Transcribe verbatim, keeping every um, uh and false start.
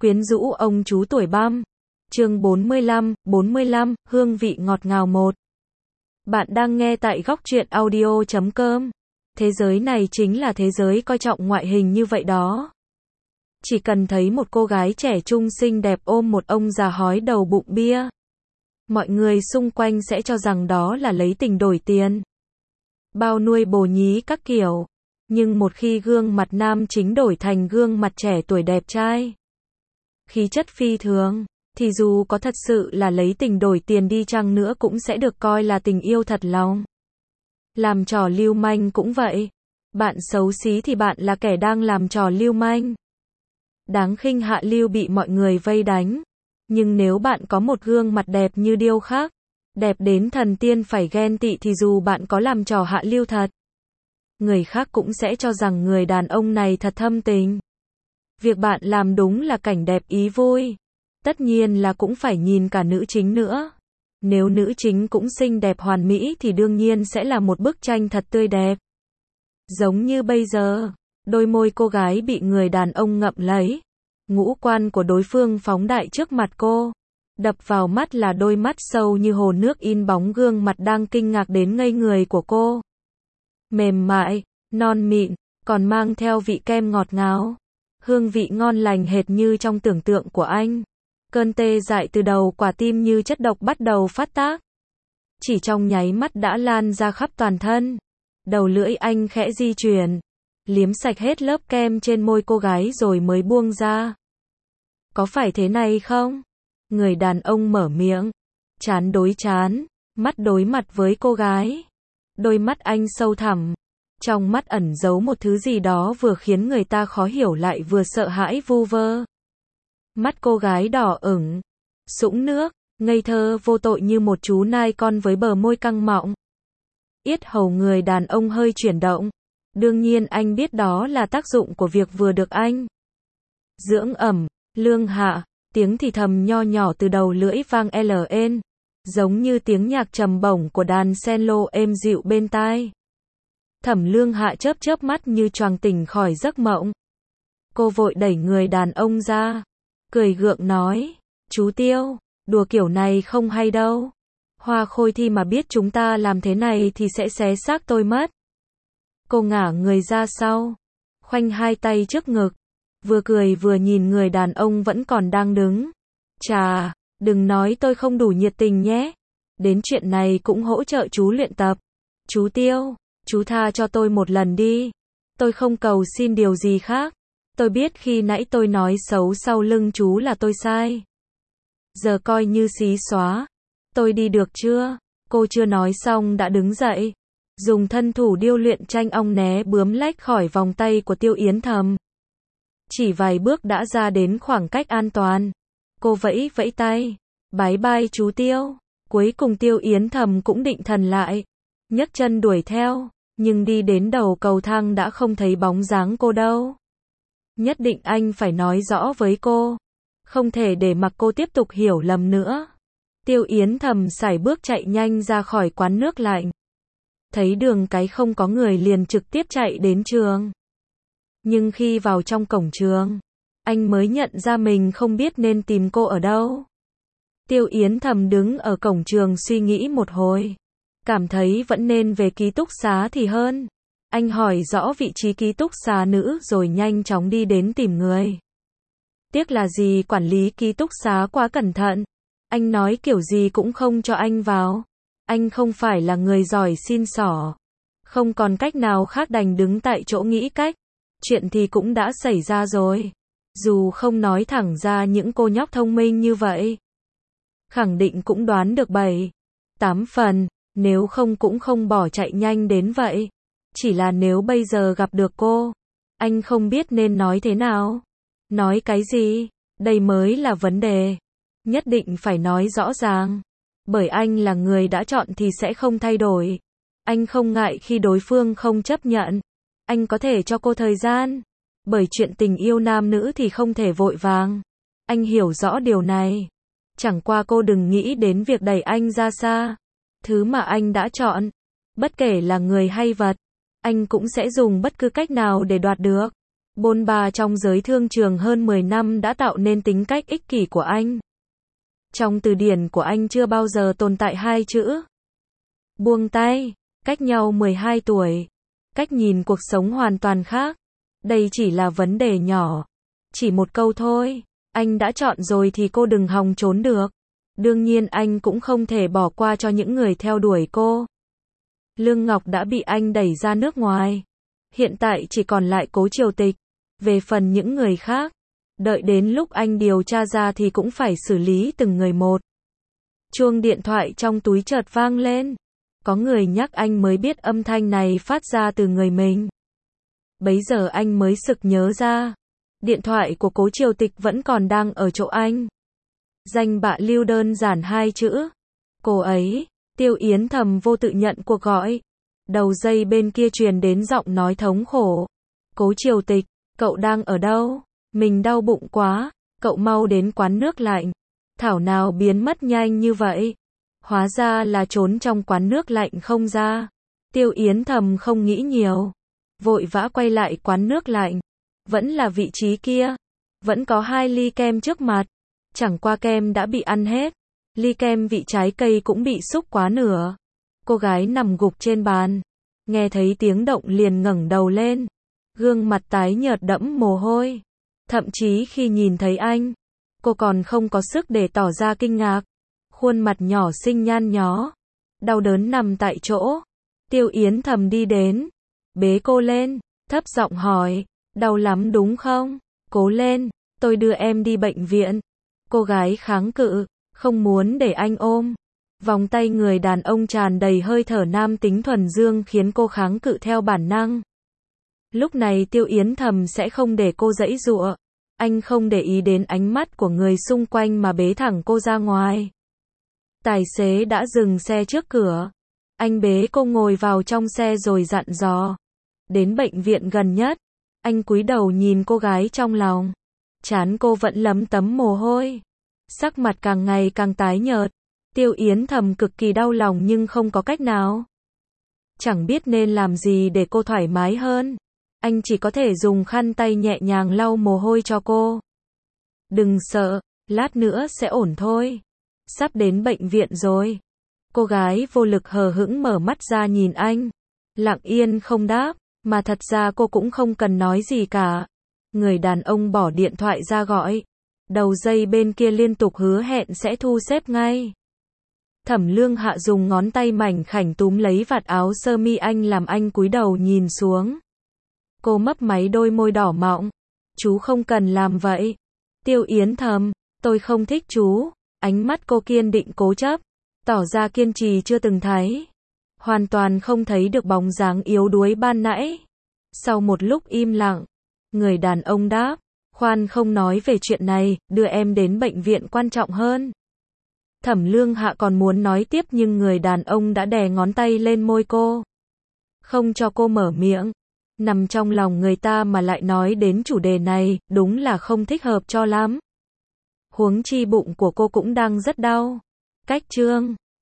Quyến rũ ông chú tuổi băm. Chương bốn mươi lăm, bốn mươi lăm, hương vị ngọt ngào một. Bạn đang nghe tại góc truyện audio chấm com. Thế giới này chính là thế giới coi trọng ngoại hình như vậy đó. Chỉ cần thấy một cô gái trẻ trung xinh đẹp ôm một ông già hói đầu bụng bia, mọi người xung quanh sẽ cho rằng đó là lấy tình đổi tiền, bao nuôi bồ nhí các kiểu. Nhưng một khi gương mặt nam chính đổi thành gương mặt trẻ tuổi đẹp trai, khí chất phi thường, thì dù có thật sự là lấy tình đổi tiền đi chăng nữa cũng sẽ được coi là tình yêu thật lòng. Làm trò lưu manh cũng vậy. Bạn xấu xí thì bạn là kẻ đang làm trò lưu manh, đáng khinh hạ lưu bị mọi người vây đánh. Nhưng nếu bạn có một gương mặt đẹp như điêu khắc, đẹp đến thần tiên phải ghen tị thì dù bạn có làm trò hạ lưu thật, người khác cũng sẽ cho rằng người đàn ông này thật thâm tình. Việc bạn làm đúng là cảnh đẹp ý vui. Tất nhiên là cũng phải nhìn cả nữ chính nữa. Nếu nữ chính cũng xinh đẹp hoàn mỹ thì đương nhiên sẽ là một bức tranh thật tươi đẹp. Giống như bây giờ, đôi môi cô gái bị người đàn ông ngậm lấy. Ngũ quan của đối phương phóng đại trước mặt cô. Đập vào mắt là đôi mắt sâu như hồ nước in bóng gương mặt đang kinh ngạc đến ngây người của cô. Mềm mại, non mịn, còn mang theo vị kem ngọt ngào. Hương vị ngon lành hệt như trong tưởng tượng của anh. Cơn tê dại từ đầu quả tim như chất độc bắt đầu phát tác. Chỉ trong nháy mắt đã lan ra khắp toàn thân. Đầu lưỡi anh khẽ di chuyển, liếm sạch hết lớp kem trên môi cô gái rồi mới buông ra. Có phải thế này không? Người đàn ông mở miệng, trán đối trán, mắt đối mặt với cô gái. Đôi mắt anh sâu thẳm, trong mắt ẩn giấu một thứ gì đó vừa khiến người ta khó hiểu lại vừa sợ hãi vu vơ. Mắt cô gái đỏ ửng, sũng nước, ngây thơ vô tội như một chú nai con với bờ môi căng mọng. Yết hầu người đàn ông hơi chuyển động. Đương nhiên anh biết đó là tác dụng của việc vừa được anh dưỡng ẩm, lương hạ. Tiếng thì thầm nho nhỏ từ đầu lưỡi vang lên, giống như tiếng nhạc trầm bổng của đàn cello êm dịu bên tai. Thẩm Lương Hạ chớp chớp mắt như choàng tỉnh khỏi giấc mộng. Cô vội đẩy người đàn ông ra, cười gượng nói, chú Tiêu, đùa kiểu này không hay đâu. Hoa Khôi Thi mà biết chúng ta làm thế này thì sẽ xé xác tôi mất. Cô ngả người ra sau, khoanh hai tay trước ngực, vừa cười vừa nhìn người đàn ông vẫn còn đang đứng. Chà, đừng nói tôi không đủ nhiệt tình nhé. Đến chuyện này cũng hỗ trợ chú luyện tập. Chú Tiêu, chú tha cho tôi một lần đi. Tôi không cầu xin điều gì khác. Tôi biết khi nãy tôi nói xấu sau lưng chú là tôi sai. Giờ coi như xí xóa. Tôi đi được chưa? Cô chưa nói xong đã đứng dậy, dùng thân thủ điêu luyện tranh ong né bướm lách khỏi vòng tay của Tiêu Yến Thầm. Chỉ vài bước đã ra đến khoảng cách an toàn. Cô vẫy vẫy tay. Bái bai chú Tiêu. Cuối cùng Tiêu Yến Thầm cũng định thần lại, nhấc chân đuổi theo, nhưng đi đến đầu cầu thang đã không thấy bóng dáng cô đâu. Nhất định anh phải nói rõ với cô. Không thể để mặc cô tiếp tục hiểu lầm nữa. Tiêu Yến Thầm sải bước chạy nhanh ra khỏi quán nước lạnh. Thấy đường cái không có người liền trực tiếp chạy đến trường. Nhưng khi vào trong cổng trường, anh mới nhận ra mình không biết nên tìm cô ở đâu. Tiêu Yến Thầm đứng ở cổng trường suy nghĩ một hồi, cảm thấy vẫn nên về ký túc xá thì hơn. Anh hỏi rõ vị trí ký túc xá nữ rồi nhanh chóng đi đến tìm người. Tiếc là gì quản lý ký túc xá quá cẩn thận. Anh nói kiểu gì cũng không cho anh vào. Anh không phải là người giỏi xin xỏ. Không còn cách nào khác đành đứng tại chỗ nghĩ cách. Chuyện thì cũng đã xảy ra rồi. Dù không nói thẳng ra những cô nhóc thông minh như vậy, khẳng định cũng đoán được bảy, tám phần, nếu không cũng không bỏ chạy nhanh đến vậy. Chỉ là nếu bây giờ gặp được cô, anh không biết nên nói thế nào. Nói cái gì? Đây mới là vấn đề. Nhất định phải nói rõ ràng. Bởi anh là người đã chọn thì sẽ không thay đổi. Anh không ngại khi đối phương không chấp nhận. Anh có thể cho cô thời gian. Bởi chuyện tình yêu nam nữ thì không thể vội vàng. Anh hiểu rõ điều này. Chẳng qua cô đừng nghĩ đến việc đẩy anh ra xa. Thứ mà anh đã chọn, bất kể là người hay vật, anh cũng sẽ dùng bất cứ cách nào để đoạt được. Bôn ba trong giới thương trường hơn mười năm đã tạo nên tính cách ích kỷ của anh. Trong từ điển của anh chưa bao giờ tồn tại hai chữ buông tay. Cách nhau mười hai tuổi. Cách nhìn cuộc sống hoàn toàn khác. Đây chỉ là vấn đề nhỏ. Chỉ một câu thôi. Anh đã chọn rồi thì cô đừng hòng trốn được. Đương nhiên anh cũng không thể bỏ qua cho những người theo đuổi cô. Lương Ngọc đã bị anh đẩy ra nước ngoài. Hiện tại chỉ còn lại Cố Triều Tịch. Về phần những người khác, đợi đến lúc anh điều tra ra thì cũng phải xử lý từng người một. Chuông điện thoại trong túi chợt vang lên. Có người nhắc anh mới biết âm thanh này phát ra từ người mình. Bấy giờ anh mới sực nhớ ra. Điện thoại của Cố Triều Tịch vẫn còn đang ở chỗ anh. Danh bạ lưu đơn giản hai chữ. Cô ấy. Tiêu Yến thầm vô tự nhận cuộc gọi. Đầu dây bên kia truyền đến giọng nói thống khổ. Cố Triều Tịch, cậu đang ở đâu? Mình đau bụng quá, cậu mau đến quán nước lạnh. Thảo nào biến mất nhanh như vậy? Hóa ra là trốn trong quán nước lạnh không ra. Tiêu Yến thầm không nghĩ nhiều. Vội vã quay lại quán nước lạnh. Vẫn là vị trí kia. Vẫn có hai ly kem trước mặt. Chẳng qua kem đã bị ăn hết. Ly kem vị trái cây cũng bị xúc quá nửa. Cô gái nằm gục trên bàn. Nghe thấy tiếng động liền ngẩng đầu lên. Gương mặt tái nhợt đẫm mồ hôi. Thậm chí khi nhìn thấy anh, cô còn không có sức để tỏ ra kinh ngạc. Khuôn mặt nhỏ xinh nhăn nhó. Đau đớn nằm tại chỗ. Tiêu Yến thầm đi đến. Bế cô lên. Thấp giọng hỏi. Đau lắm đúng không? Cố lên. Tôi đưa em đi bệnh viện. Cô gái kháng cự. Không muốn để anh ôm. Vòng tay người đàn ông tràn đầy hơi thở nam tính thuần dương khiến cô kháng cự theo bản năng. Lúc này Tiêu Yến thầm sẽ không để cô giãy giụa. Anh không để ý đến ánh mắt của người xung quanh mà bế thẳng cô ra ngoài. Tài xế đã dừng xe trước cửa. Anh bế cô ngồi vào trong xe rồi dặn dò. Đến bệnh viện gần nhất. Anh cúi đầu nhìn cô gái trong lòng. Trán cô vẫn lấm tấm mồ hôi. Sắc mặt càng ngày càng tái nhợt. Tiêu Yến thầm cực kỳ đau lòng nhưng không có cách nào. Chẳng biết nên làm gì để cô thoải mái hơn. Anh chỉ có thể dùng khăn tay nhẹ nhàng lau mồ hôi cho cô. Đừng sợ, lát nữa sẽ ổn thôi. Sắp đến bệnh viện rồi. Cô gái vô lực hờ hững mở mắt ra nhìn anh. Lặng yên không đáp, mà thật ra cô cũng không cần nói gì cả. Người đàn ông bỏ điện thoại ra gọi. Đầu dây bên kia liên tục hứa hẹn sẽ thu xếp ngay. Thẩm Lương Hạ dùng ngón tay mảnh khảnh túm lấy vạt áo sơ mi anh làm anh cúi đầu nhìn xuống. Cô mấp máy đôi môi đỏ mọng. Chú không cần làm vậy. Tiêu Yến thầm, tôi không thích chú. Ánh mắt cô kiên định cố chấp. Tỏ ra kiên trì chưa từng thấy. Hoàn toàn không thấy được bóng dáng yếu đuối ban nãy. Sau một lúc im lặng, người đàn ông đáp. Khoan không nói về chuyện này, đưa em đến bệnh viện quan trọng hơn. Thẩm Lương Hạ còn muốn nói tiếp nhưng người đàn ông đã đè ngón tay lên môi cô. Không cho cô mở miệng. Nằm trong lòng người ta mà lại nói đến chủ đề này, đúng là không thích hợp cho lắm. Huống chi bụng của cô cũng đang rất đau. Cách chương